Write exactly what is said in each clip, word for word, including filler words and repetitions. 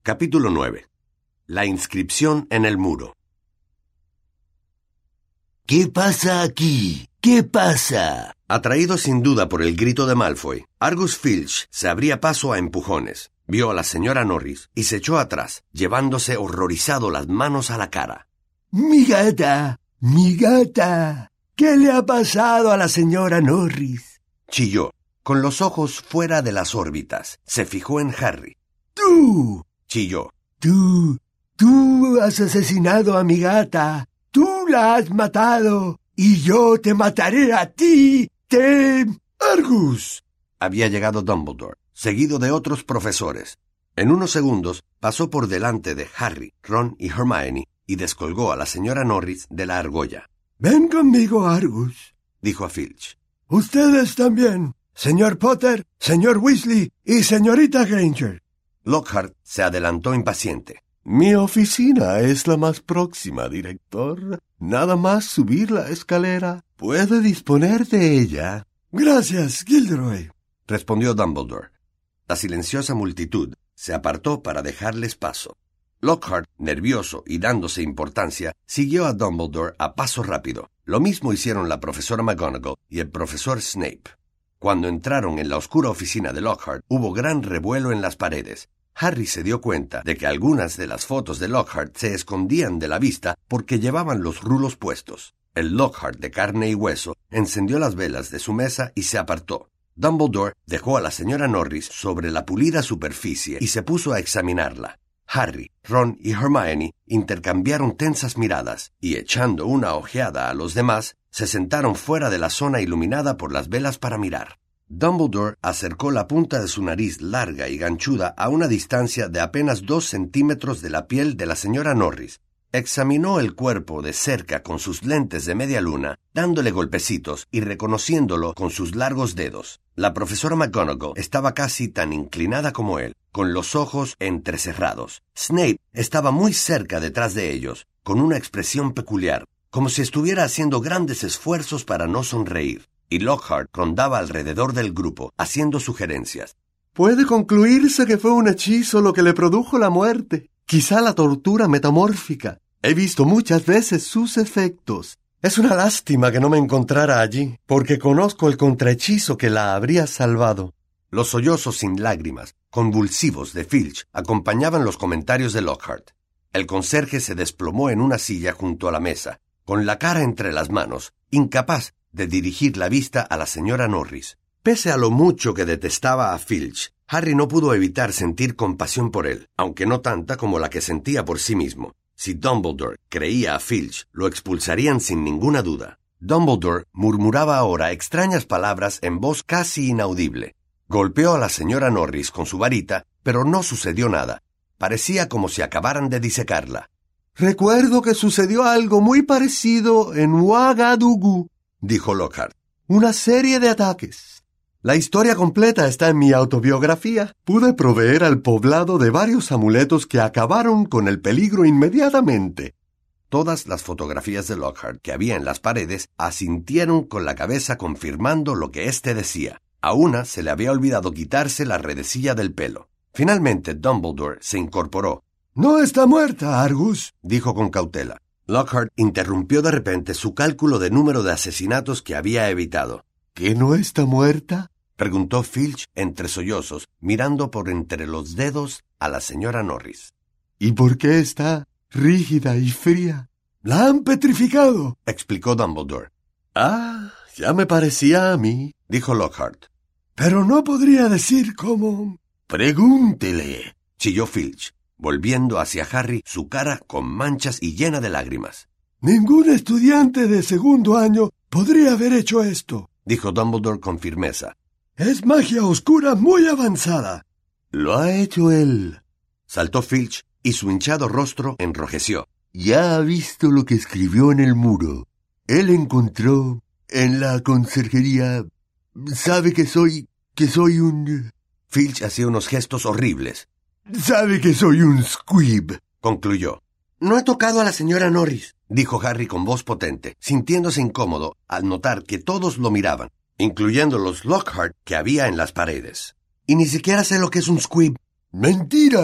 Capítulo nueve. La inscripción en el muro. ¿Qué pasa aquí? ¿Qué pasa? Atraído sin duda por el grito de Malfoy, Argus Filch se abría paso a empujones, vio a la señora Norris y se echó atrás, llevándose horrorizado las manos a la cara. ¡Mi gata! ¡Mi gata! ¿Qué le ha pasado a la señora Norris? Chilló, con los ojos fuera de las órbitas. Se fijó en Harry. ¡Tú! Chilló. ¡Tú! ¡Tú has asesinado a mi gata! ¡Tú la has matado! ¡Y yo te mataré a ti! ¡Te... Argus! Había llegado Dumbledore, seguido de otros profesores. En unos segundos pasó por delante de Harry, Ron y Hermione y descolgó a la señora Norris de la argolla. «Ven conmigo, Argus», dijo a Filch. «Ustedes también, señor Potter, señor Weasley y señorita Granger». Lockhart se adelantó impaciente. Mi oficina es la más próxima, director. Nada más subir la escalera. Puede disponer de ella. «Gracias, Gilderoy», respondió Dumbledore. La silenciosa multitud se apartó para dejarles paso. Lockhart, nervioso y dándose importancia, siguió a Dumbledore a paso rápido. Lo mismo hicieron la profesora McGonagall y el profesor Snape. Cuando entraron en la oscura oficina de Lockhart, hubo gran revuelo en las paredes. Harry se dio cuenta de que algunas de las fotos de Lockhart se escondían de la vista porque llevaban los rulos puestos. El Lockhart de carne y hueso encendió las velas de su mesa y se apartó. Dumbledore dejó a la señora Norris sobre la pulida superficie y se puso a examinarla. Harry, Ron y Hermione intercambiaron tensas miradas y, echando una ojeada a los demás, se sentaron fuera de la zona iluminada por las velas para mirar. Dumbledore acercó la punta de su nariz larga y ganchuda a una distancia de apenas dos centímetros de la piel de la señora Norris. Examinó el cuerpo de cerca con sus lentes de media luna, dándole golpecitos y reconociéndolo con sus largos dedos. La profesora McGonagall estaba casi tan inclinada como él, con los ojos entrecerrados. Snape estaba muy cerca detrás de ellos, con una expresión peculiar, como si estuviera haciendo grandes esfuerzos para no sonreír. Y Lockhart rondaba alrededor del grupo, haciendo sugerencias. Puede concluirse que fue un hechizo lo que le produjo la muerte. Quizá la tortura metamórfica. He visto muchas veces sus efectos. Es una lástima que no me encontrara allí, porque conozco el contrahechizo que la habría salvado. Los sollozos sin lágrimas, convulsivos de Filch, acompañaban los comentarios de Lockhart. El conserje se desplomó en una silla junto a la mesa, con la cara entre las manos, incapaz de dirigir la vista a la señora Norris. Pese a lo mucho que detestaba a Filch, Harry no pudo evitar sentir compasión por él, aunque no tanta como la que sentía por sí mismo. Si Dumbledore creía a Filch, lo expulsarían sin ninguna duda. Dumbledore murmuraba ahora extrañas palabras en voz casi inaudible. Golpeó a la señora Norris con su varita, pero no sucedió nada. Parecía como si acabaran de disecarla. Recuerdo que sucedió algo muy parecido en Ouagadougou, dijo Lockhart. Una serie de ataques. La historia completa está en mi autobiografía. Pude proveer al poblado de varios amuletos que acabaron con el peligro inmediatamente. Todas las fotografías de Lockhart que había en las paredes asintieron con la cabeza confirmando lo que éste decía. A una se le había olvidado quitarse la redecilla del pelo. Finalmente Dumbledore se incorporó. «No está muerta, Argus», dijo con cautela. Lockhart interrumpió de repente su cálculo de número de asesinatos que había evitado. ¿Que no está muerta?, preguntó Filch entre sollozos, mirando por entre los dedos a la señora Norris. ¿Y por qué está rígida y fría? «La han petrificado», explicó Dumbledore. «Ah, ya me parecía a mí», dijo Lockhart. «Pero no podría decir cómo». «Pregúntele», chilló Filch, volviendo hacia Harry su cara con manchas y llena de lágrimas. «Ningún estudiante de segundo año podría haber hecho esto», dijo Dumbledore con firmeza. «Es magia oscura muy avanzada». «Lo ha hecho él», saltó Filch y su hinchado rostro enrojeció. «Ya ha visto lo que escribió en el muro. Él encontró en la conserjería. Sabe que soy... que soy un...» Filch hacía unos gestos horribles. «Sabe que soy un squib», concluyó. «No he tocado a la señora Norris», dijo Harry con voz potente, sintiéndose incómodo al notar que todos lo miraban, incluyendo los Lockhart que había en las paredes. «Y ni siquiera sé lo que es un squib». «¡Mentira!»,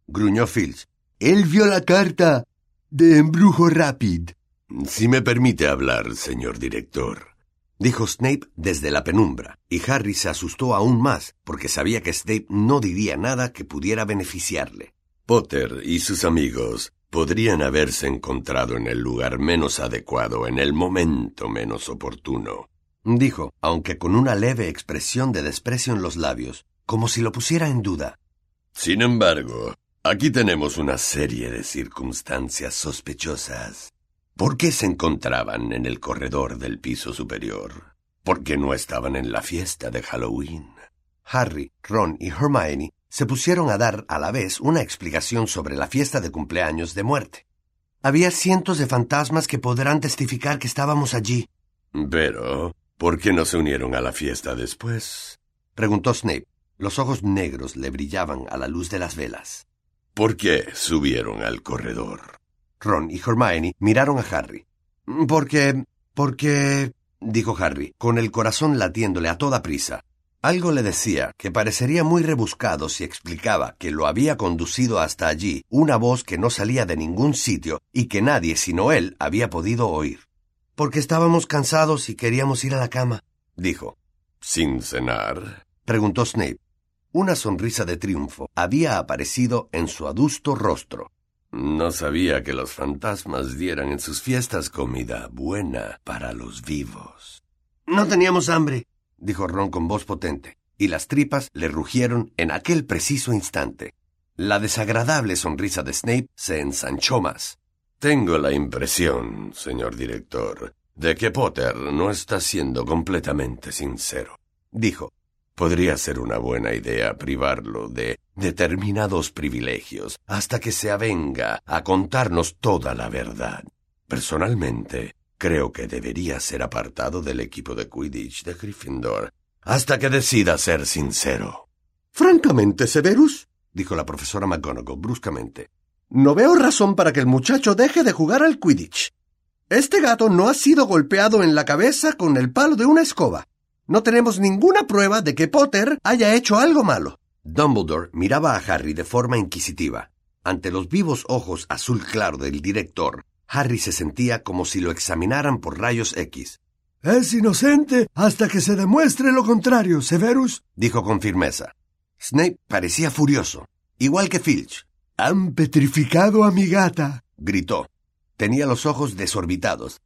gruñó Filch. Él vio la carta de embrujo rápido. Si me permite hablar, señor director, dijo Snape desde la penumbra, y Harry se asustó aún más, porque sabía que Snape no diría nada que pudiera beneficiarle. Potter y sus amigos podrían haberse encontrado en el lugar menos adecuado, en el momento menos oportuno, dijo, aunque con una leve expresión de desprecio en los labios, como si lo pusiera en duda. Sin embargo, aquí tenemos una serie de circunstancias sospechosas. ¿Por qué se encontraban en el corredor del piso superior? ¿Por qué no estaban en la fiesta de Halloween? Harry, Ron y Hermione se pusieron a dar a la vez una explicación sobre la fiesta de cumpleaños de muerte. Había cientos de fantasmas que podrán testificar que estábamos allí. Pero, ¿por qué no se unieron a la fiesta después? Preguntó Snape. Los ojos negros le brillaban a la luz de las velas. ¿Por qué subieron al corredor? Ron y Hermione miraron a Harry. Porque... porque... dijo Harry, con el corazón latiéndole a toda prisa. Algo le decía que parecería muy rebuscado si explicaba que lo había conducido hasta allí una voz que no salía de ningún sitio y que nadie sino él había podido oír. Porque estábamos cansados y queríamos ir a la cama, dijo. ¿Sin cenar? Preguntó Snape. Una sonrisa de triunfo había aparecido en su adusto rostro. No sabía que los fantasmas dieran en sus fiestas comida buena para los vivos. No teníamos hambre, dijo Ron con voz potente, y las tripas le rugieron en aquel preciso instante. La desagradable sonrisa de Snape se ensanchó más. Tengo la impresión, señor director, de que Potter no está siendo completamente sincero, dijo. Podría ser una buena idea privarlo de determinados privilegios hasta que se avenga a contarnos toda la verdad. Personalmente, creo que debería ser apartado del equipo de Quidditch de Gryffindor hasta que decida ser sincero. Francamente, Severus, dijo la profesora McGonagall bruscamente, no veo razón para que el muchacho deje de jugar al Quidditch. Este gato no ha sido golpeado en la cabeza con el palo de una escoba. No tenemos ninguna prueba de que Potter haya hecho algo malo. Dumbledore miraba a Harry de forma inquisitiva. Ante los vivos ojos azul claro del director, Harry se sentía como si lo examinaran por rayos X. Es inocente hasta que se demuestre lo contrario, Severus, dijo con firmeza. Snape parecía furioso, igual que Filch. Han petrificado a mi gata, gritó. Tenía los ojos desorbitados.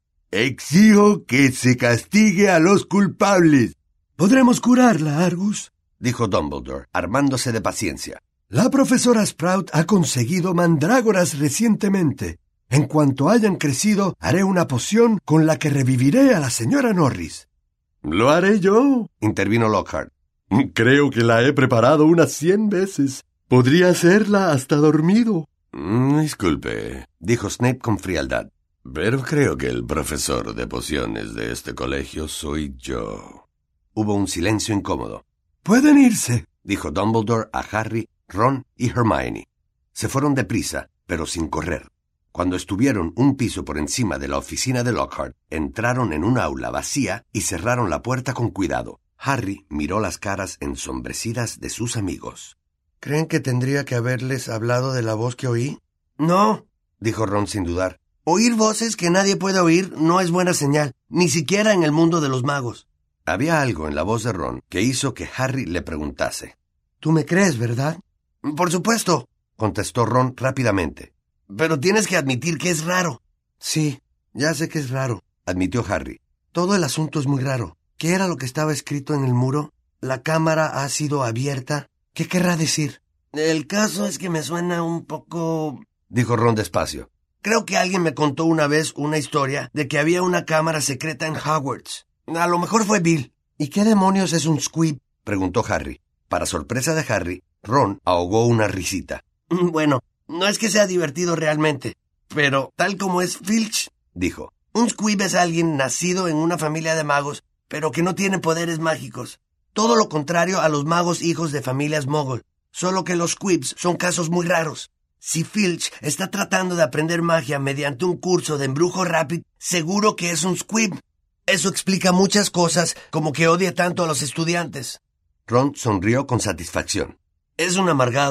Exijo que se castigue a los culpables. Podremos curarla, Argus, dijo Dumbledore, armándose de paciencia. La profesora Sprout ha conseguido mandrágoras recientemente. En cuanto hayan crecido, haré una poción con la que reviviré a la señora Norris. Lo haré yo, intervino Lockhart. Creo que la he preparado unas cien veces. Podría hacerla hasta dormido. Mm, disculpe, dijo Snape con frialdad. Pero creo que el profesor de pociones de este colegio soy yo. Hubo un silencio incómodo. Pueden irse, dijo Dumbledore a Harry, Ron y Hermione. Se fueron deprisa, pero sin correr. Cuando estuvieron un piso por encima de la oficina de Lockhart, entraron en un aula vacía y cerraron la puerta con cuidado. Harry miró las caras ensombrecidas de sus amigos. ¿Creen que tendría que haberles hablado de la voz que oí? No, dijo Ron sin dudar. Oír voces que nadie puede oír no es buena señal, ni siquiera en el mundo de los magos. Había algo en la voz de Ron que hizo que Harry le preguntase. ¿Tú me crees, verdad? Por supuesto, contestó Ron rápidamente. Pero tienes que admitir que es raro. Sí, ya sé que es raro, admitió Harry. Todo el asunto es muy raro. ¿Qué era lo que estaba escrito en el muro? ¿La cámara ha sido abierta? ¿Qué querrá decir? El caso es que me suena un poco... dijo Ron despacio. Creo que alguien me contó una vez una historia de que había una cámara secreta en Hogwarts. A lo mejor fue Bill. ¿Y qué demonios es un squib? Preguntó Harry. Para sorpresa de Harry, Ron ahogó una risita. Bueno, no es que sea divertido realmente, pero tal como es Filch, dijo. Un squib es alguien nacido en una familia de magos, pero que no tiene poderes mágicos. Todo lo contrario a los magos hijos de familias mogul. Solo que los squibs son casos muy raros. Si Filch está tratando de aprender magia mediante un curso de embrujo rápido, seguro que es un squib. Eso explica muchas cosas, como que odia tanto a los estudiantes. Ron sonrió con satisfacción. Es un amargado,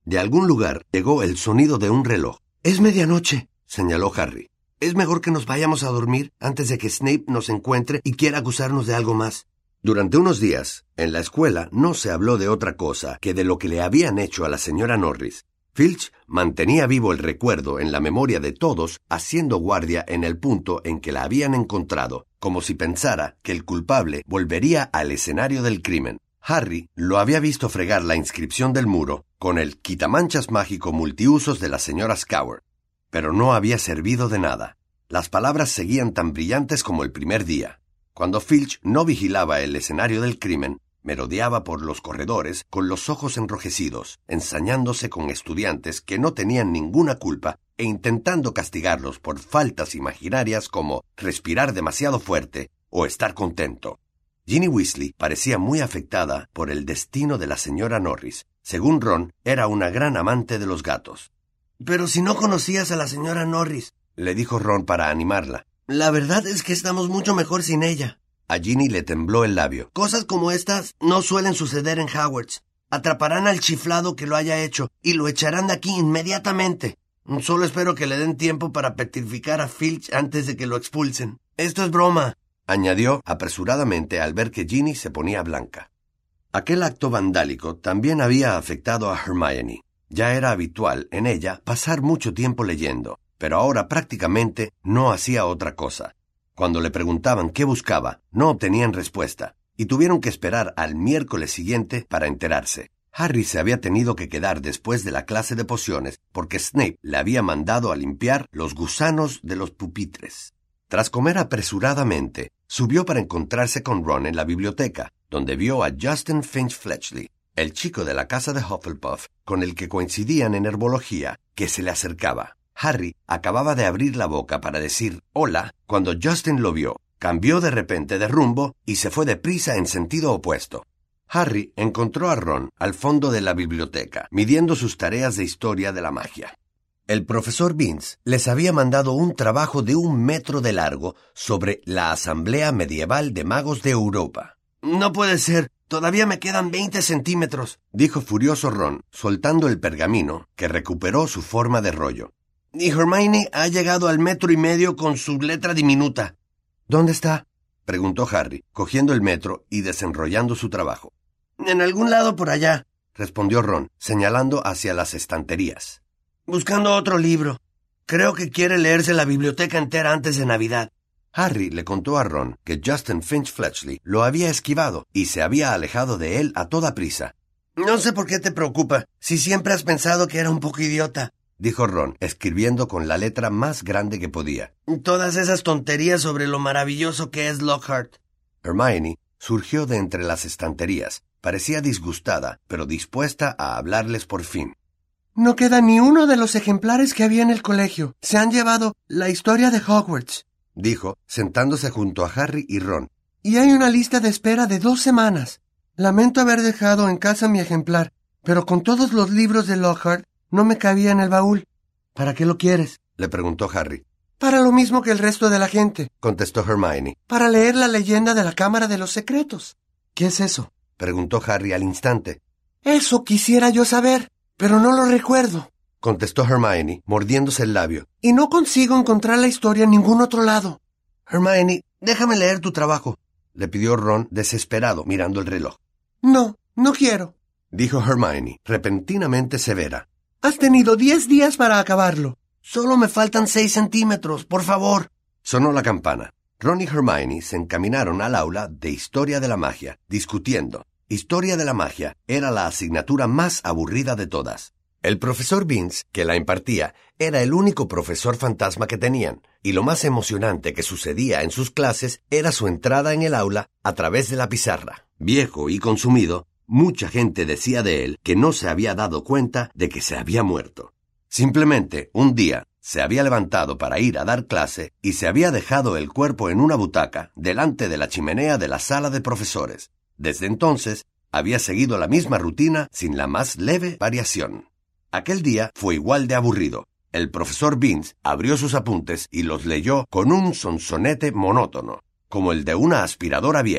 De algún lugar llegó el sonido de un reloj. «Es medianoche», señaló Harry. «Es mejor que nos vayamos a dormir antes de que Snape nos encuentre y quiera acusarnos de algo más». Durante unos días, en la escuela no se habló de otra cosa que de lo que le habían hecho a la señora Norris. Filch mantenía vivo el recuerdo en la memoria de todos, haciendo guardia en el punto en que la habían encontrado, como si pensara que el culpable volvería al escenario del crimen. Harry lo había visto fregar la inscripción del muro con el quitamanchas mágico multiusos de la señora Scour, pero no había servido de nada. Las palabras seguían tan brillantes como el primer día. Cuando Filch no vigilaba el escenario del crimen, merodeaba por los corredores con los ojos enrojecidos, ensañándose con estudiantes que no tenían ninguna culpa e intentando castigarlos por faltas imaginarias como respirar demasiado fuerte o estar contento. Ginny Weasley parecía muy afectada por el destino de la señora Norris. Según Ron, era una gran amante de los gatos. «Pero si no conocías a la señora Norris», le dijo Ron para animarla. «La verdad es que estamos mucho mejor sin ella». A Ginny le tembló el labio. «Cosas como estas no suelen suceder en Hogwarts. Atraparán al chiflado que lo haya hecho y lo echarán de aquí inmediatamente. Solo espero que le den tiempo para petrificar a Filch antes de que lo expulsen. Esto es broma», añadió apresuradamente al ver que Ginny se ponía blanca. Aquel acto vandálico también había afectado a Hermione. Ya era habitual en ella pasar mucho tiempo leyendo, pero ahora prácticamente no hacía otra cosa. Cuando le preguntaban qué buscaba, no obtenían respuesta, y tuvieron que esperar al miércoles siguiente para enterarse. Harry se había tenido que quedar después de la clase de pociones porque Snape le había mandado a limpiar los gusanos de los pupitres. Tras comer apresuradamente, subió para encontrarse con Ron en la biblioteca, donde vio a Justin Finch Fletchley, el chico de la casa de Hufflepuff, con el que coincidían en herbología, que se le acercaba. Harry acababa de abrir la boca para decir «hola» cuando Justin lo vio, cambió de repente de rumbo y se fue deprisa en sentido opuesto. Harry encontró a Ron al fondo de la biblioteca, midiendo sus tareas de historia de la magia. El profesor Binns les había mandado un trabajo de un metro de largo sobre la Asamblea Medieval de Magos de Europa. «No puede ser, todavía me quedan veinte centímetros», dijo furioso Ron, soltando el pergamino, que recuperó su forma de rollo. «Y Hermione ha llegado al metro y medio con su letra diminuta». «¿Dónde está?», preguntó Harry, cogiendo el metro y desenrollando su trabajo. «En algún lado por allá», respondió Ron, señalando hacia las estanterías. «Buscando otro libro. Creo que quiere leerse la biblioteca entera antes de Navidad». Harry le contó a Ron que Justin Finch Fletchley lo había esquivado y se había alejado de él a toda prisa. «No sé por qué te preocupa, si siempre has pensado que era un poco idiota», dijo Ron, escribiendo con la letra más grande que podía. «Todas esas tonterías sobre lo maravilloso que es Lockhart». Hermione surgió de entre las estanterías. Parecía disgustada, pero dispuesta a hablarles por fin. «No queda ni uno de los ejemplares que había en el colegio. Se han llevado la historia de Hogwarts», dijo, sentándose junto a Harry y Ron. «Y hay una lista de espera de dos semanas. Lamento haber dejado en casa mi ejemplar, pero con todos los libros de Lockhart no me cabía en el baúl». «¿Para qué lo quieres?», le preguntó Harry. «Para lo mismo que el resto de la gente», contestó Hermione. «Para leer la leyenda de la Cámara de los Secretos». «¿Qué es eso?», preguntó Harry al instante. «Eso quisiera yo saber, pero no lo recuerdo», contestó Hermione, mordiéndose el labio. «Y no consigo encontrar la historia en ningún otro lado». «Hermione, déjame leer tu trabajo», le pidió Ron, desesperado, mirando el reloj. «No, no quiero», dijo Hermione, repentinamente severa. «Has tenido diez días para acabarlo». «Solo me faltan seis centímetros, por favor». Sonó la campana. Ron y Hermione se encaminaron al aula de Historia de la Magia, discutiendo. Historia de la Magia era la asignatura más aburrida de todas. El profesor Binns, que la impartía, era el único profesor fantasma que tenían, y lo más emocionante que sucedía en sus clases era su entrada en el aula a través de la pizarra. Viejo y consumido, mucha gente decía de él que no se había dado cuenta de que se había muerto. Simplemente, un día, se había levantado para ir a dar clase y se había dejado el cuerpo en una butaca delante de la chimenea de la sala de profesores. Desde entonces, había seguido la misma rutina sin la más leve variación. Aquel día fue igual de aburrido. El profesor Binns abrió sus apuntes y los leyó con un sonsonete monótono, como el de una aspiradora vieja.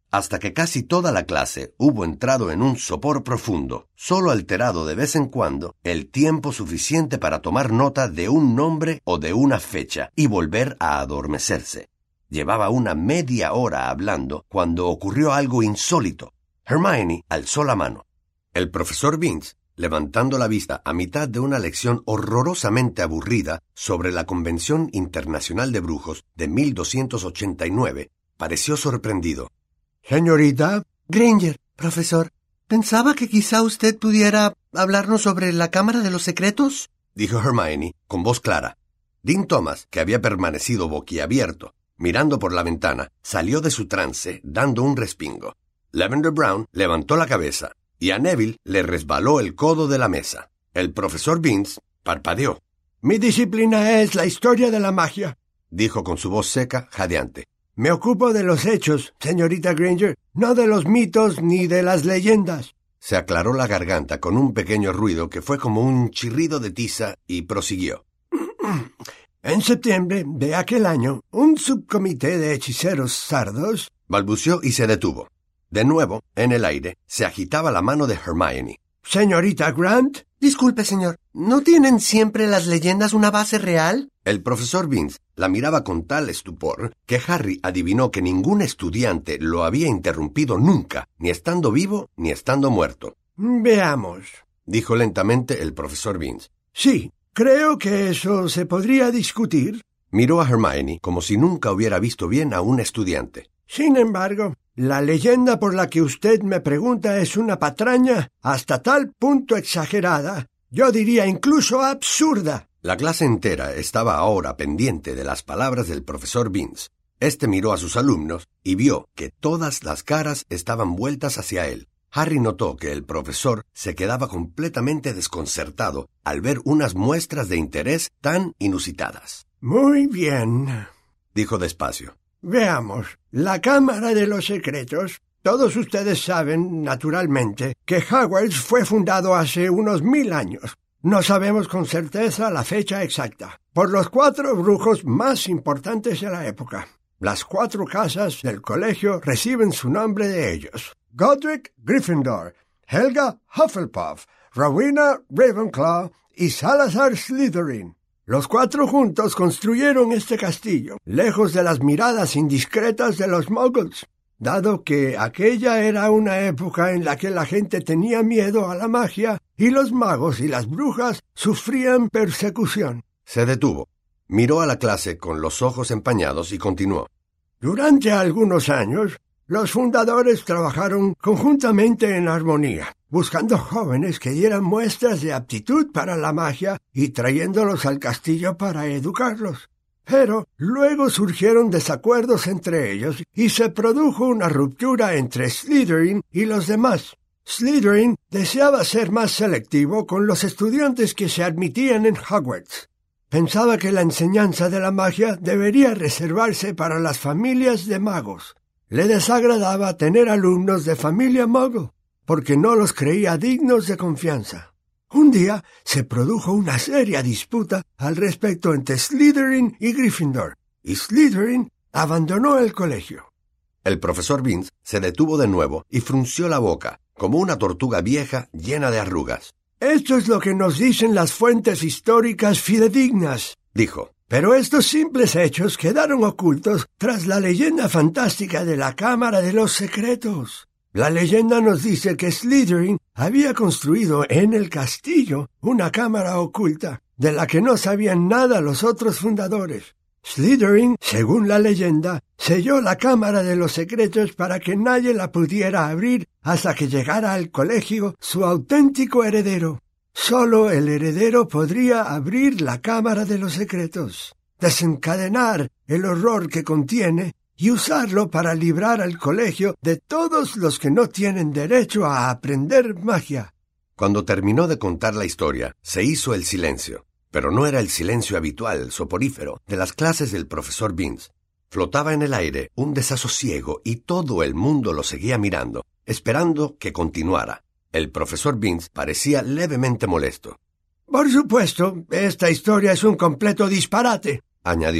hasta que casi toda la clase hubo entrado en un sopor profundo, solo alterado de vez en cuando el tiempo suficiente para tomar nota de un nombre o de una fecha y volver a adormecerse. Llevaba una media hora hablando cuando ocurrió algo insólito. Hermione alzó la mano. El profesor Binns, levantando la vista a mitad de una lección horrorosamente aburrida sobre la Convención Internacional de Brujos de mil doscientos ochenta y nueve, pareció sorprendido. Señorita Granger, profesor, ¿pensaba que quizá usted pudiera hablarnos sobre la Cámara de los Secretos? Dijo Hermione con voz clara. Dean Thomas, que había permanecido boquiabierto, mirando por la ventana, salió de su trance dando un respingo. Lavender Brown levantó la cabeza y a Neville le resbaló el codo de la mesa. El profesor Binns parpadeó. Mi disciplina es la historia de la magia, dijo con su voz seca, jadeante. Me ocupo de los hechos, señorita Granger, no de los mitos ni de las leyendas. Se aclaró la garganta con un pequeño ruido que fue como un chirrido de tiza y prosiguió. En septiembre de aquel año, un subcomité de hechiceros sardos balbuceó y se detuvo. De nuevo, en el aire, se agitaba la mano de Hermione. Señorita Grant. Disculpe, señor, ¿no tienen siempre las leyendas una base real? El profesor Binns la miraba con tal estupor que Harry adivinó que ningún estudiante lo había interrumpido nunca, ni estando vivo ni estando muerto. Veamos, dijo lentamente el profesor Binns. Sí, creo que eso se podría discutir. Miró a Hermione como si nunca hubiera visto bien a un estudiante. Sin embargo, la leyenda por la que usted me pregunta es una patraña hasta tal punto exagerada, yo diría incluso absurda. La clase entera estaba ahora pendiente de las palabras del profesor Binns. Este miró a sus alumnos y vio que todas las caras estaban vueltas hacia él. Harry notó que el profesor se quedaba completamente desconcertado al ver unas muestras de interés tan inusitadas. Muy bien, dijo despacio. Veamos, la Cámara de los Secretos. Todos ustedes saben, naturalmente, que Hogwarts fue fundado hace unos mil años. No sabemos con certeza la fecha exacta, por los cuatro brujos más importantes de la época. Las cuatro casas del colegio reciben su nombre de ellos. Godric Gryffindor, Helga Hufflepuff, Rowena Ravenclaw y Salazar Slytherin. Los cuatro juntos construyeron este castillo, lejos de las miradas indiscretas de los muggles, dado que aquella era una época en la que la gente tenía miedo a la magia y los magos y las brujas sufrían persecución. Se detuvo, miró a la clase con los ojos empañados y continuó. Durante algunos años, los fundadores trabajaron conjuntamente en armonía, buscando jóvenes que dieran muestras de aptitud para la magia y trayéndolos al castillo para educarlos. Pero luego surgieron desacuerdos entre ellos y se produjo una ruptura entre Slytherin y los demás. Slytherin deseaba ser más selectivo con los estudiantes que se admitían en Hogwarts. Pensaba que la enseñanza de la magia debería reservarse para las familias de magos. Le desagradaba tener alumnos de familia muggle, porque no los creía dignos de confianza. Un día se produjo una seria disputa al respecto entre Slytherin y Gryffindor, y Slytherin abandonó el colegio. El profesor Binns se detuvo de nuevo y frunció la boca, como una tortuga vieja llena de arrugas. Esto es lo que nos dicen las fuentes históricas fidedignas, dijo. Pero estos simples hechos quedaron ocultos tras la leyenda fantástica de la Cámara de los Secretos. La leyenda nos dice que Slytherin había construido en el castillo una cámara oculta, de la que no sabían nada los otros fundadores. Slytherin, según la leyenda, selló la Cámara de los Secretos para que nadie la pudiera abrir hasta que llegara al colegio su auténtico heredero. Solo el heredero podría abrir la Cámara de los Secretos, desencadenar el horror que contiene y usarlo para librar al colegio de todos los que no tienen derecho a aprender magia. Cuando terminó de contar la historia, se hizo el silencio, pero no era el silencio habitual, soporífero, de las clases del profesor Binns. Flotaba en el aire un desasosiego y todo el mundo lo seguía mirando, esperando que continuara. El profesor Binns parecía levemente molesto. Por supuesto, esta historia es un completo disparate, añadió.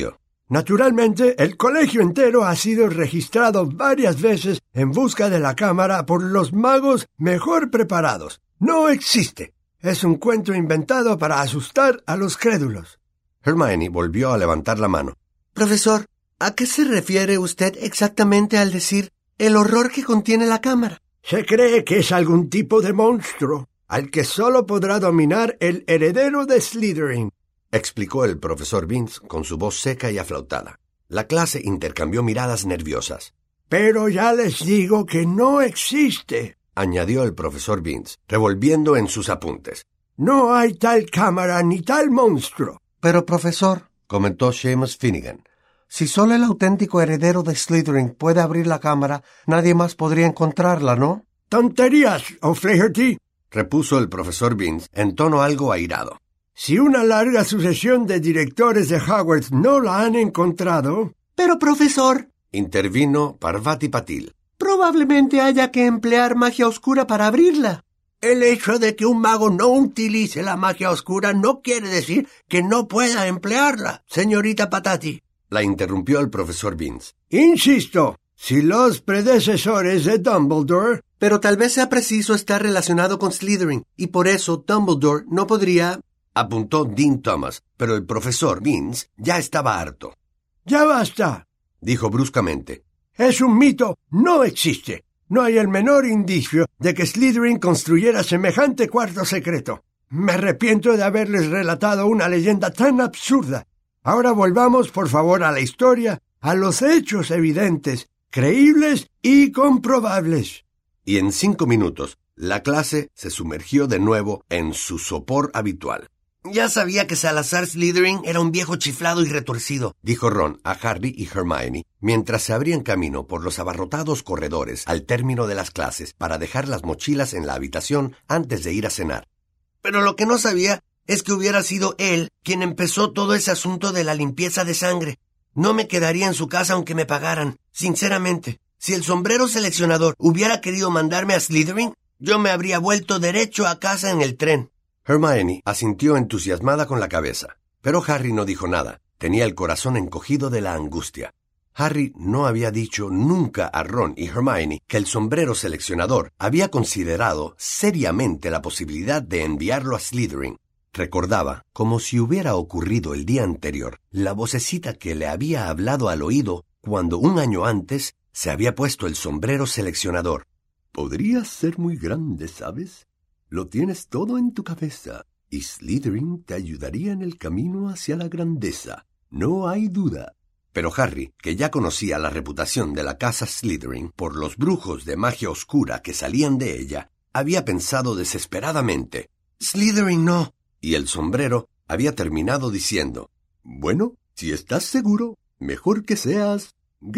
Naturalmente, el colegio entero ha sido registrado varias veces en busca de la cámara por los magos mejor preparados. No existe. Es un cuento inventado para asustar a los crédulos. Hermione volvió a levantar la mano. Profesor, ¿a qué se refiere usted exactamente al decir el horror que contiene la cámara? Se cree que es algún tipo de monstruo, al que solo podrá dominar el heredero de Slytherin, explicó el profesor Binns con su voz seca y aflautada. La clase intercambió miradas nerviosas. Pero ya les digo que no existe, añadió el profesor Binns, revolviendo en sus apuntes. No hay tal cámara ni tal monstruo. Pero, profesor, comentó Seamus Finnegan, si solo el auténtico heredero de Slytherin puede abrir la cámara, nadie más podría encontrarla, ¿no? ¡Tonterías, O'Flaherty!, repuso el profesor Binns en tono algo airado. Si una larga sucesión de directores de Hogwarts no la han encontrado... Pero, profesor, intervino Parvati Patil, probablemente haya que emplear magia oscura para abrirla. El hecho de que un mago no utilice la magia oscura no quiere decir que no pueda emplearla, señorita Patati. La interrumpió el profesor Binns. Insisto, si los predecesores de Dumbledore... Pero tal vez sea preciso estar relacionado con Slytherin, y por eso Dumbledore no podría... apuntó Dean Thomas, pero el profesor Binns ya estaba harto. ¡Ya basta!, dijo bruscamente. Es un mito, no existe. No hay el menor indicio de que Slytherin construyera semejante cuarto secreto. Me arrepiento de haberles relatado una leyenda tan absurda. Ahora volvamos, por favor, a la historia, a los hechos evidentes, creíbles y comprobables. Y en cinco minutos, la clase se sumergió de nuevo en su sopor habitual. Ya sabía que Salazar Slytherin era un viejo chiflado y retorcido, dijo Ron a Harry y Hermione, mientras se abrían camino por los abarrotados corredores al término de las clases para dejar las mochilas en la habitación antes de ir a cenar. Pero lo que no sabía es que hubiera sido él quien empezó todo ese asunto de la limpieza de sangre. No me quedaría en su casa aunque me pagaran, sinceramente. Si el sombrero seleccionador hubiera querido mandarme a Slytherin, yo me habría vuelto derecho a casa en el tren. Hermione asintió entusiasmada con la cabeza, pero Harry no dijo nada. Tenía el corazón encogido de la angustia. Harry no había dicho nunca a Ron y Hermione que el sombrero seleccionador había considerado seriamente la posibilidad de enviarlo a Slytherin. Recordaba, como si hubiera ocurrido el día anterior, la vocecita que le había hablado al oído cuando un año antes se había puesto el sombrero seleccionador. Podrías ser muy grande, ¿sabes? Lo tienes todo en tu cabeza, y Slytherin te ayudaría en el camino hacia la grandeza. No hay duda. Pero Harry, que ya conocía la reputación de la casa Slytherin por los brujos de magia oscura que salían de ella, había pensado desesperadamente, «Slytherin no». Y el sombrero había terminado diciendo, «Bueno, si estás seguro, mejor que seas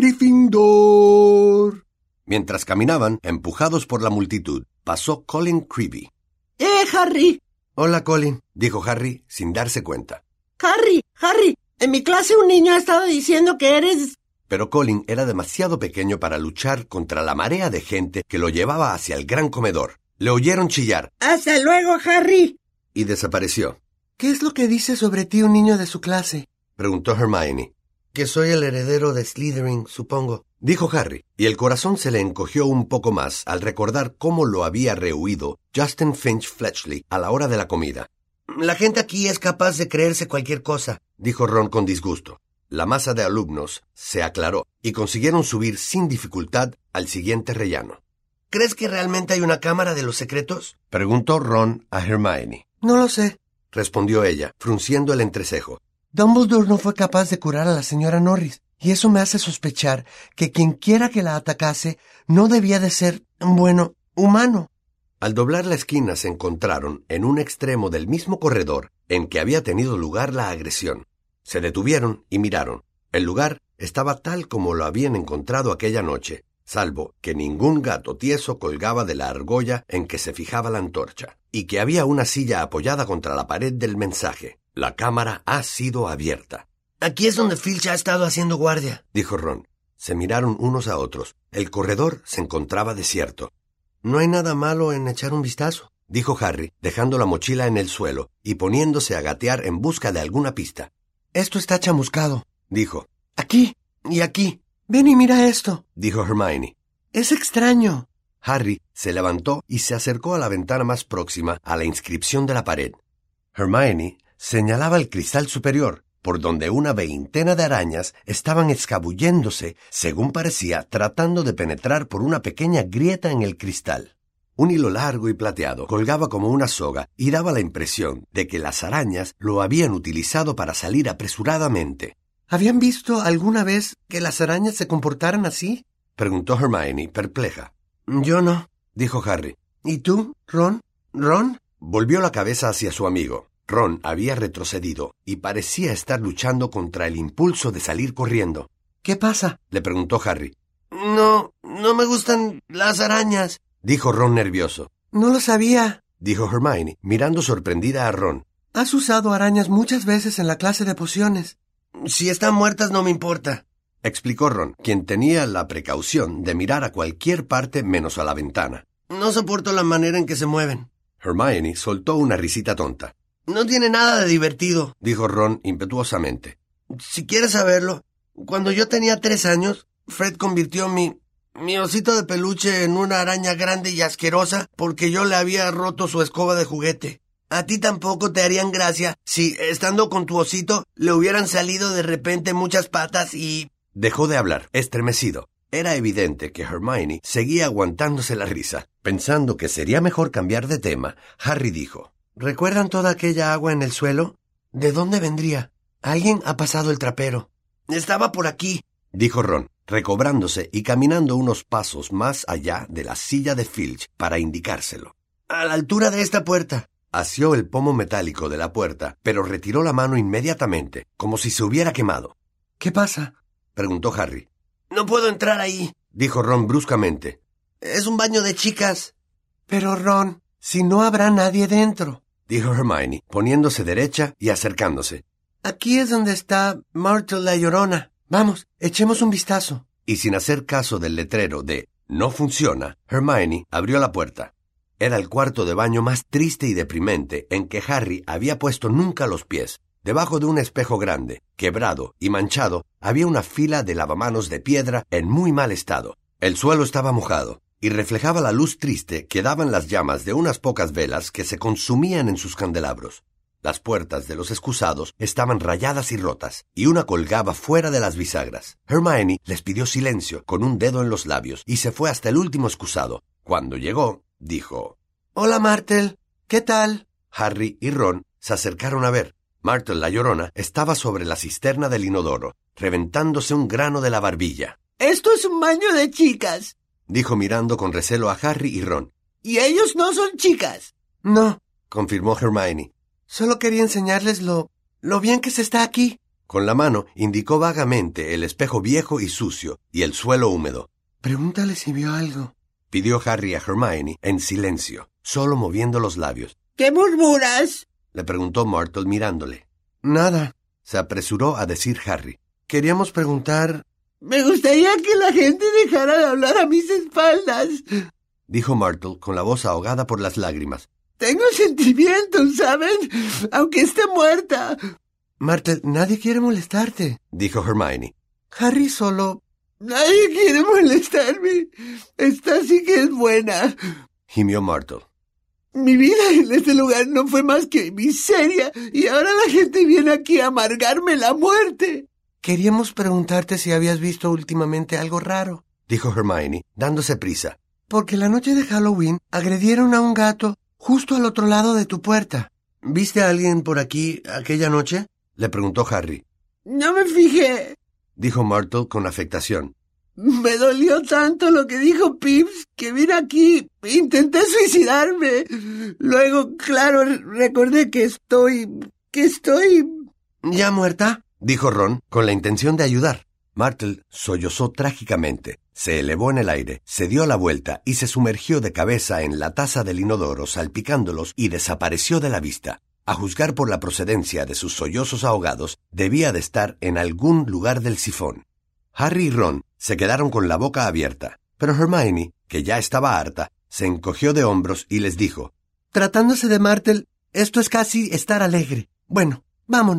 Gryffindor». Mientras caminaban, empujados por la multitud, pasó Colin Creevy. ¡Eh, Harry! «Hola, Colin», dijo Harry sin darse cuenta. «Harry, Harry, en mi clase un niño ha estado diciendo que eres...» Pero Colin era demasiado pequeño para luchar contra la marea de gente que lo llevaba hacia el gran comedor. Le oyeron chillar. «¡Hasta luego, Harry!» Y desapareció. ¿Qué es lo que dice sobre ti un niño de su clase?, preguntó Hermione. «Que soy el heredero de Slytherin, supongo», dijo Harry, y el corazón se le encogió un poco más al recordar cómo lo había rehuido Justin Finch Fletchley a la hora de la comida. «La gente aquí es capaz de creerse cualquier cosa», dijo Ron con disgusto. La masa de alumnos se aclaró y consiguieron subir sin dificultad al siguiente rellano. «¿Crees que realmente hay una cámara de los secretos?», preguntó Ron a Hermione. «No lo sé», respondió ella, frunciendo el entrecejo. Dumbledore no fue capaz de curar a la señora Norris, y eso me hace sospechar que quienquiera que la atacase no debía de ser, bueno, humano. Al doblar la esquina se encontraron en un extremo del mismo corredor en que había tenido lugar la agresión. Se detuvieron y miraron. El lugar estaba tal como lo habían encontrado aquella noche, salvo que ningún gato tieso colgaba de la argolla en que se fijaba la antorcha, y que había una silla apoyada contra la pared del mensaje. La cámara ha sido abierta. «Aquí es donde Filch ha estado haciendo guardia», dijo Ron. Se miraron unos a otros. El corredor se encontraba desierto. «No hay nada malo en echar un vistazo», dijo Harry, dejando la mochila en el suelo y poniéndose a gatear en busca de alguna pista. «Esto está chamuscado», dijo. Aquí y aquí. Ven y mira esto, dijo Hermione. Es extraño. Harry se levantó y se acercó a la ventana más próxima a la inscripción de la pared. Hermione señalaba el cristal superior, por donde una veintena de arañas estaban escabulléndose, según parecía, tratando de penetrar por una pequeña grieta en el cristal. Un hilo largo y plateado colgaba como una soga y daba la impresión de que las arañas lo habían utilizado para salir apresuradamente. ¿Habían visto alguna vez que las arañas se comportaran así?, preguntó Hermione, perpleja. Yo no, dijo Harry. ¿Y tú, Ron? ¿Ron? Volvió la cabeza hacia su amigo. Ron había retrocedido y parecía estar luchando contra el impulso de salir corriendo. ¿Qué pasa?, le preguntó Harry. No, no me gustan las arañas, dijo Ron nervioso. No lo sabía, dijo Hermione, mirando sorprendida a Ron. Has usado arañas muchas veces en la clase de pociones. Si están muertas no me importa, explicó Ron, quien tenía la precaución de mirar a cualquier parte menos a la ventana. No soporto la manera en que se mueven. Hermione soltó una risita tonta. No tiene nada de divertido, dijo Ron impetuosamente. Si quieres saberlo, cuando yo tenía tres años, Fred convirtió mi... mi osito de peluche en una araña grande y asquerosa porque yo le había roto su escoba de juguete. A ti tampoco te harían gracia si, estando con tu osito, le hubieran salido de repente muchas patas y... Dejó de hablar, estremecido. Era evidente que Hermione seguía aguantándose la risa. Pensando que sería mejor cambiar de tema, Harry dijo: ¿Recuerdan toda aquella agua en el suelo? ¿De dónde vendría? Alguien ha pasado el trapero. Estaba por aquí, dijo Ron, recobrándose y caminando unos pasos más allá de la silla de Filch para indicárselo. A la altura de esta puerta. Asió el pomo metálico de la puerta, pero retiró la mano inmediatamente, como si se hubiera quemado. ¿Qué pasa?, preguntó Harry. No puedo entrar ahí, dijo Ron bruscamente. Es un baño de chicas. Pero Ron, si no habrá nadie dentro, dijo Hermione, poniéndose derecha y acercándose. Aquí es donde está Myrtle la Llorona. Vamos, echemos un vistazo. Y sin hacer caso del letrero de «No funciona», Hermione abrió la puerta. Era el cuarto de baño más triste y deprimente en que Harry había puesto nunca los pies. Debajo de un espejo grande, quebrado y manchado, había una fila de lavamanos de piedra en muy mal estado. El suelo estaba mojado y reflejaba la luz triste que daban las llamas de unas pocas velas que se consumían en sus candelabros. Las puertas de los excusados estaban rayadas y rotas, y una colgaba fuera de las bisagras. Hermione les pidió silencio con un dedo en los labios y se fue hasta el último excusado. Cuando llegó, dijo: «Hola, Myrtle. ¿Qué tal?» Harry y Ron se acercaron a ver. Myrtle la Llorona estaba sobre la cisterna del inodoro, reventándose un grano de la barbilla. «Esto es un baño de chicas», dijo mirando con recelo a Harry y Ron. «Y ellos no son chicas». «No», confirmó Hermione. «Solo quería enseñarles lo... lo bien que se está aquí». Con la mano indicó vagamente el espejo viejo y sucio y el suelo húmedo. «Pregúntale si vio algo», pidió Harry a Hermione en silencio, solo moviendo los labios. «¿Qué murmuras?», le preguntó Myrtle mirándole. «Nada», se apresuró a decir Harry. «Queríamos preguntar...» «Me gustaría que la gente dejara de hablar a mis espaldas», dijo Myrtle con la voz ahogada por las lágrimas. «Tengo sentimientos, ¿saben? Aunque esté muerta». «Myrtle, nadie quiere molestarte», dijo Hermione. «Harry solo...» «Nadie quiere molestarme. Esta sí que es buena», gimió Myrtle. «Mi vida en este lugar no fue más que miseria, y ahora la gente viene aquí a amargarme la muerte». «Queríamos preguntarte si habías visto últimamente algo raro», dijo Hermione, dándose prisa. «Porque la noche de Halloween agredieron a un gato justo al otro lado de tu puerta». «¿Viste a alguien por aquí aquella noche?», le preguntó Harry. «No me fijé», dijo Myrtle con afectación. «Me dolió tanto lo que dijo Pips que vine aquí e intenté suicidarme. Luego, claro, recordé que estoy... que estoy...» «¿Ya muerta?», dijo Ron con la intención de ayudar. Myrtle sollozó trágicamente, se elevó en el aire, se dio la vuelta y se sumergió de cabeza en la taza del inodoro salpicándolos y desapareció de la vista. A juzgar por la procedencia de sus sollozos ahogados, debía de estar en algún lugar del sifón. Harry y Ron se quedaron con la boca abierta, pero Hermione, que ya estaba harta, se encogió de hombros y les dijo: «Tratándose de Myrtle, esto es casi estar alegre. Bueno, vámonos».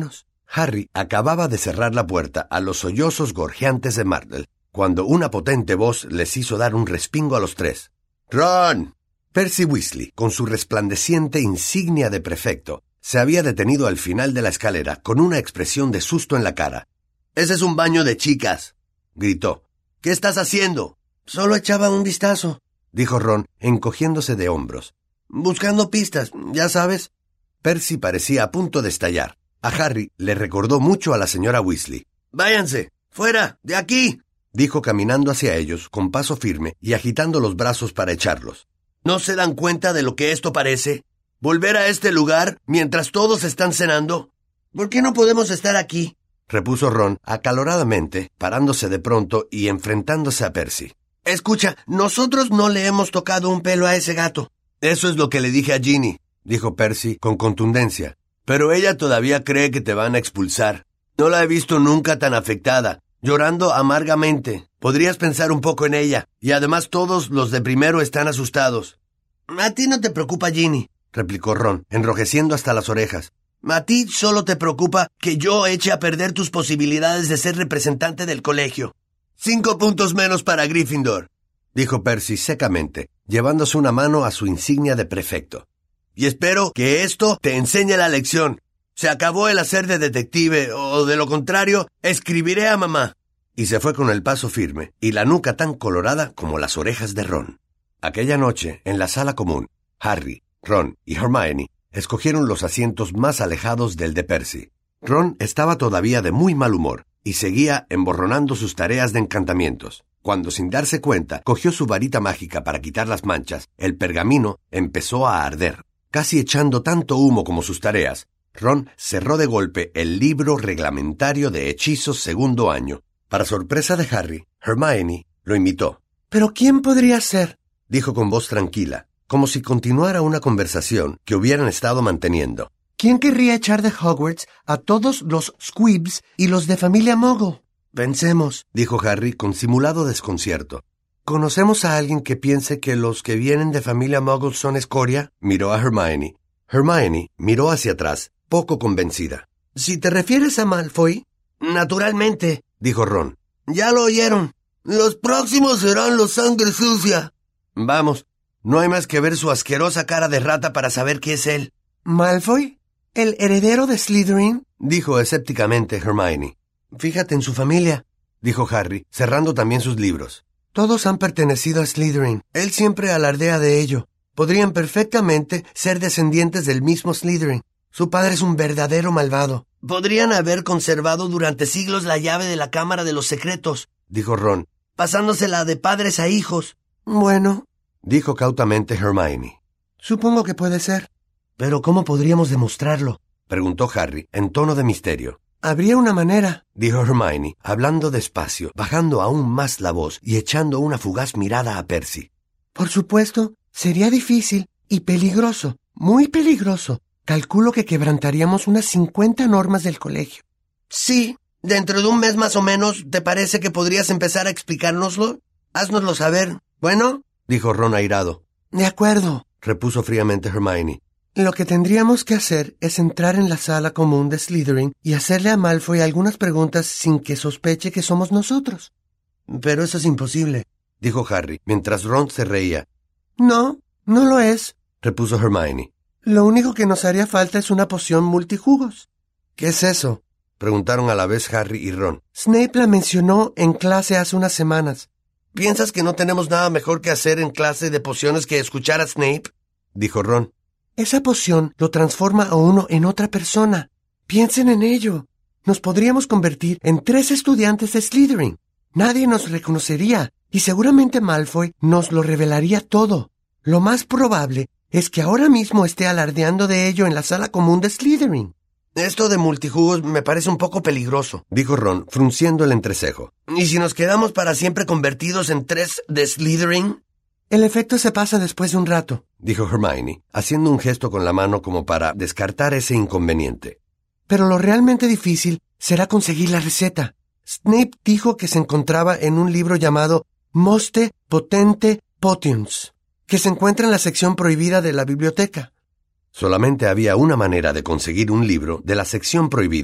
Harry acababa de cerrar la puerta a los sollozos gorjeantes de Martel, cuando una potente voz les hizo dar un respingo a los tres. ¡Ron! Percy Weasley, con su resplandeciente insignia de prefecto, se había detenido al final de la escalera con una expresión de susto en la cara. «¡Ese es un baño de chicas!», gritó. «¿Qué estás haciendo?» «Solo echaba un vistazo», dijo Ron, encogiéndose de hombros. «Buscando pistas, ya sabes». Percy parecía a punto de estallar. A Harry le recordó mucho a la señora Weasley. «¡Váyanse! ¡Fuera! ¡De aquí!», dijo caminando hacia ellos con paso firme y agitando los brazos para echarlos. ¿No se dan cuenta de lo que esto parece? ¿Volver a este lugar mientras todos están cenando? ¿Por qué no podemos estar aquí?, repuso Ron acaloradamente, parándose de pronto y enfrentándose a Percy. «Escucha, nosotros no le hemos tocado un pelo a ese gato». «Eso es lo que le dije a Ginny», dijo Percy con contundencia. «Pero ella todavía cree que te van a expulsar. No la he visto nunca tan afectada, llorando amargamente. Podrías pensar un poco en ella, y además todos los de primero están asustados». «A ti no te preocupa Ginny», replicó Ron, enrojeciendo hasta las orejas. «A ti solo te preocupa que yo eche a perder tus posibilidades de ser representante del colegio». «Cinco puntos menos para Gryffindor», dijo Percy secamente, llevándose una mano a su insignia de prefecto. «Y espero que esto te enseñe la lección. Se acabó el hacer de detective, o de lo contrario, escribiré a mamá». Y se fue con el paso firme y la nuca tan colorada como las orejas de Ron. Aquella noche, en la sala común, Harry, Ron y Hermione escogieron los asientos más alejados del de Percy. Ron estaba todavía de muy mal humor y seguía emborronando sus tareas de encantamientos. Cuando, sin darse cuenta, cogió su varita mágica para quitar las manchas, el pergamino empezó a arder. Casi echando tanto humo como sus tareas, Ron cerró de golpe el libro reglamentario de hechizos segundo año. Para sorpresa de Harry, Hermione lo imitó. «¿Pero quién podría ser?», dijo con voz tranquila, como si continuara una conversación que hubieran estado manteniendo. «¿Quién querría echar de Hogwarts a todos los Squibs y los de familia Muggle?» «Pensemos», dijo Harry con simulado desconcierto. «¿Conocemos a alguien que piense que los que vienen de familia Muggle son escoria?», miró a Hermione. Hermione miró hacia atrás, poco convencida. «Si te refieres a Malfoy...» «Naturalmente», dijo Ron. «Ya lo oyeron. Los próximos serán los sangre sucia». «Vamos, no hay más que ver su asquerosa cara de rata para saber que es él». «¿Malfoy? ¿El heredero de Slytherin?», dijo escépticamente Hermione. «Fíjate en su familia», dijo Harry, cerrando también sus libros. «Todos han pertenecido a Slytherin. Él siempre alardea de ello. Podrían perfectamente ser descendientes del mismo Slytherin. Su padre es un verdadero malvado». «Podrían haber conservado durante siglos la llave de la Cámara de los Secretos», dijo Ron, «pasándosela de padres a hijos». «Bueno», dijo cautamente Hermione. «Supongo que puede ser». «¿Pero cómo podríamos demostrarlo?», preguntó Harry, en tono de misterio. «Habría una manera», dijo Hermione, hablando despacio, bajando aún más la voz y echando una fugaz mirada a Percy. «Por supuesto, sería difícil y peligroso, muy peligroso. Calculo que quebrantaríamos unas cincuenta normas del colegio». «Sí, dentro de un mes más o menos, ¿te parece que podrías empezar a explicárnoslo? Haznoslo saber, ¿bueno?», dijo Ron airado. «De acuerdo», repuso fríamente Hermione. «Lo que tendríamos que hacer es entrar en la sala común de Slytherin y hacerle a Malfoy algunas preguntas sin que sospeche que somos nosotros». «Pero eso es imposible», dijo Harry, mientras Ron se reía. «No, no lo es», repuso Hermione. «Lo único que nos haría falta es una poción multijugos». «¿Qué es eso?», preguntaron a la vez Harry y Ron. «Snape la mencionó en clase hace unas semanas». «¿Piensas que no tenemos nada mejor que hacer en clase de pociones que escuchar a Snape?», dijo Ron. «Esa poción lo transforma a uno en otra persona. Piensen en ello. Nos podríamos convertir en tres estudiantes de Slytherin. Nadie nos reconocería y seguramente Malfoy nos lo revelaría todo. Lo más probable es que ahora mismo esté alardeando de ello en la sala común de Slytherin». «Esto de multijugos me parece un poco peligroso», dijo Ron, frunciendo el entrecejo. «¿Y si nos quedamos para siempre convertidos en tres de Slytherin?» «El efecto se pasa después de un rato», dijo Hermione, haciendo un gesto con la mano como para descartar ese inconveniente. «Pero lo realmente difícil será conseguir la receta. Snape dijo que se encontraba en un libro llamado Moste Potente Potions, que se encuentra en la sección prohibida de la biblioteca». Solamente había una manera de conseguir un libro de la sección prohibida,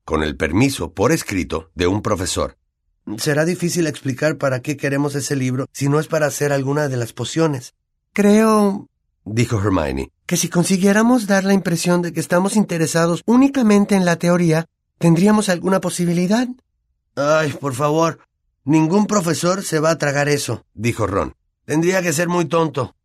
con el permiso por escrito de un profesor. Será difícil explicar para qué queremos ese libro si no es para hacer alguna de las pociones. Creo, dijo Hermione, que si consiguiéramos dar la impresión de que estamos interesados únicamente en la teoría, ¿tendríamos alguna posibilidad? Ay, por favor, ningún profesor se va a tragar eso, dijo Ron. Tendría que ser muy tonto.